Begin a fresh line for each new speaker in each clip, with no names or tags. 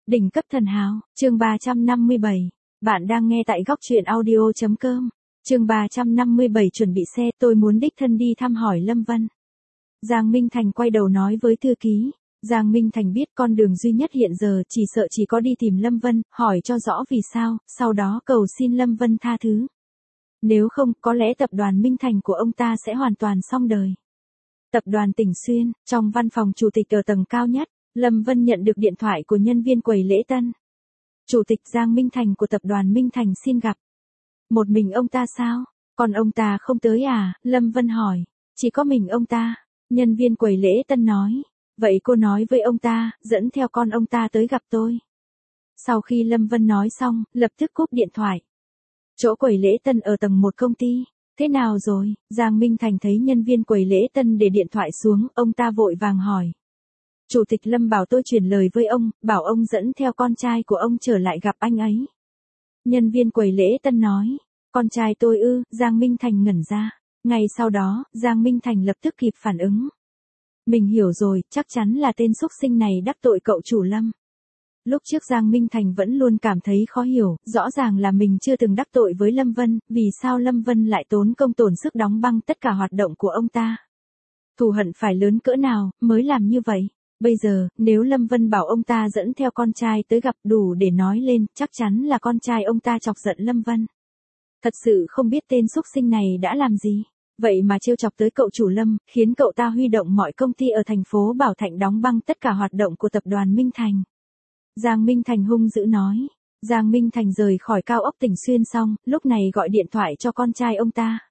Đỉnh cấp thần hào, chương 357. Bạn đang nghe tại góc truyện audio.com. Chương 357 chuẩn bị xe, tôi muốn đích thân đi thăm hỏi Lâm Vân. Giang Minh Thành quay đầu nói với thư ký. Giang Minh Thành biết con đường duy nhất hiện giờ chỉ sợ chỉ có đi tìm Lâm Vân, hỏi cho rõ vì sao, sau đó cầu xin Lâm Vân tha thứ. Nếu không, có lẽ tập đoàn Minh Thành của ông ta sẽ hoàn toàn xong đời. Tập đoàn Tỉnh Xuyên, trong văn phòng chủ tịch ở tầng cao nhất, Lâm Vân nhận được điện thoại của nhân viên quầy lễ tân. Chủ tịch Giang Minh Thành của tập đoàn Minh Thành xin gặp. Một mình ông ta sao? Còn ông ta không tới à? Lâm Vân hỏi. Chỉ có mình ông ta. Nhân viên quầy lễ tân nói. Vậy cô nói với ông ta, dẫn theo con ông ta tới gặp tôi. Sau khi Lâm Vân nói xong, lập tức cúp điện thoại. Chỗ quầy lễ tân ở tầng 1 công ty. Thế nào rồi? Giang Minh Thành thấy nhân viên quầy lễ tân để điện thoại xuống, ông ta vội vàng hỏi. Chủ tịch Lâm bảo tôi truyền lời với ông, bảo ông dẫn theo con trai của ông trở lại gặp anh ấy. Nhân viên quầy lễ tân nói. Con trai tôi ư? Giang Minh Thành ngẩn ra. Ngay sau đó, Giang Minh Thành lập tức kịp phản ứng. Mình hiểu rồi, chắc chắn là tên xúc sinh này đắc tội cậu chủ Lâm. Lúc trước Giang Minh Thành vẫn luôn cảm thấy khó hiểu, rõ ràng là mình chưa từng đắc tội với Lâm Vân, vì sao Lâm Vân lại tốn công tốn sức đóng băng tất cả hoạt động của ông ta. Thù hận phải lớn cỡ nào, mới làm như vậy. Bây giờ, nếu Lâm Vân bảo ông ta dẫn theo con trai tới gặp đủ để nói lên, chắc chắn là con trai ông ta chọc giận Lâm Vân. Thật sự không biết tên xúc sinh này đã làm gì. Vậy mà trêu chọc tới cậu chủ Lâm, khiến cậu ta huy động mọi công ty ở thành phố Bảo Thạnh đóng băng tất cả hoạt động của tập đoàn Minh Thành. Giang Minh Thành hung dữ nói. Giang Minh Thành rời khỏi cao ốc Tỉnh Xuyên xong, lúc này gọi điện thoại cho con trai ông ta.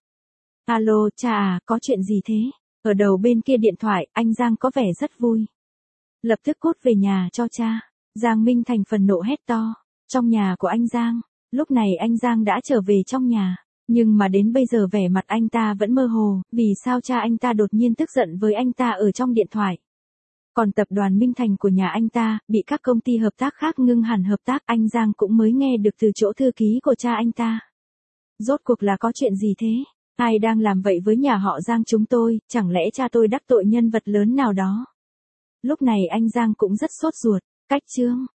Alo, cha à, có chuyện gì thế? Ở đầu bên kia điện thoại, anh Giang có vẻ rất vui. Lập tức cút về nhà cho cha. Giang Minh Thành phần nộ hét to. Trong nhà của anh Giang. Lúc này anh Giang đã trở về trong nhà. Nhưng mà đến bây giờ vẻ mặt anh ta vẫn mơ hồ, vì sao cha anh ta đột nhiên tức giận với anh ta ở trong điện thoại. Còn tập đoàn Minh Thành của nhà anh ta, bị các công ty hợp tác khác ngưng hẳn hợp tác, anh Giang cũng mới nghe được từ chỗ thư ký của cha anh ta. Rốt cuộc là có chuyện gì thế? Ai đang làm vậy với nhà họ Giang chúng tôi, chẳng lẽ cha tôi đắc tội nhân vật lớn nào đó? Lúc này anh Giang cũng rất sốt ruột, cách chương.